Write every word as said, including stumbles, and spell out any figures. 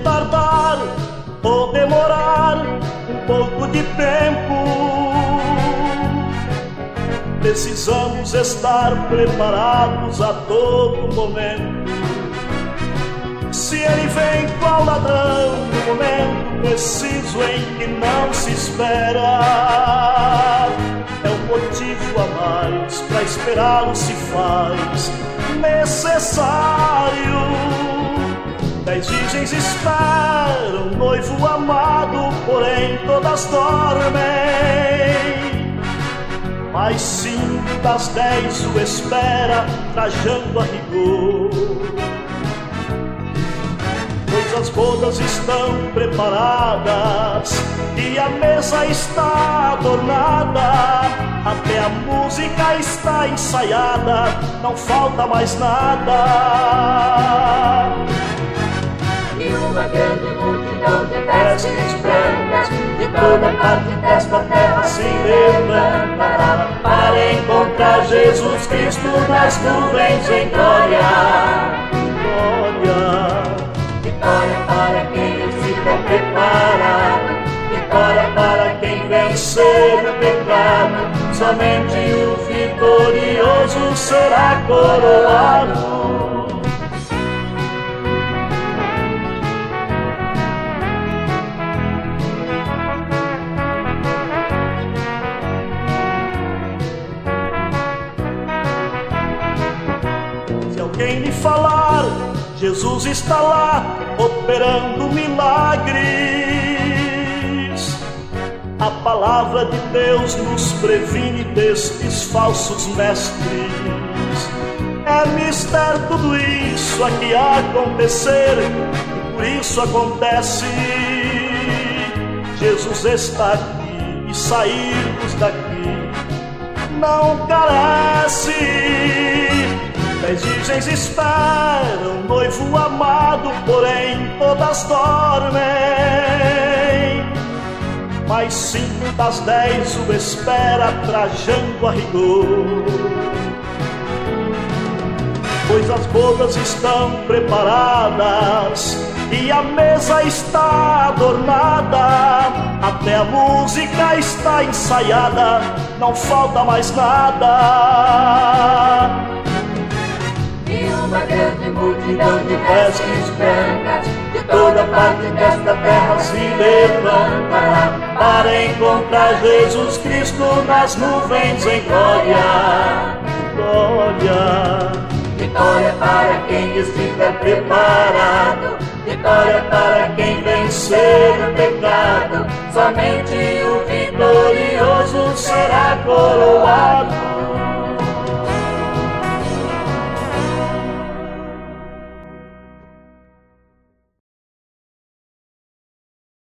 tardar ou demorar um pouco de tempo, precisamos estar preparados a todo momento. Se ele vem qual ladrão no momento preciso em que não se espera, é um motivo a mais para esperá-lo se faz necessário. Dez virgens esperam o noivo amado, porém todas dormem. Mas cinco das dez o espera, trajando a rigor. Pois as bodas estão preparadas e a mesa está adornada, até a música está ensaiada, não falta mais nada. E uma grande multidão de vestes brancas de toda parte desta terra se levantará para encontrar Jesus Cristo nas nuvens em glória. Glória. Vitória para quem estiver preparado, vitória para quem vencer o pecado. Somente o vitorioso será coroado. Se alguém lhe falar, Jesus está lá operando milagres, a palavra de Deus nos previne destes falsos mestres. É mistério tudo isso aqui a acontecer, e por isso acontece. Jesus está aqui e sairmos daqui não carece. Dez virgens esperam o noivo amado, porém todas dormem. Mas cinco das dez o espera, trajando a rigor. Pois as bodas estão preparadas e a mesa está adornada, até a música está ensaiada, não falta mais nada. E uma grande multidão de vestes brancas de toda parte desta terra se levantará para encontrar Jesus Cristo nas nuvens em glória. Glória. Vitória para quem estiver preparado, vitória para quem vencer o pecado. Somente o vitorioso será coroado.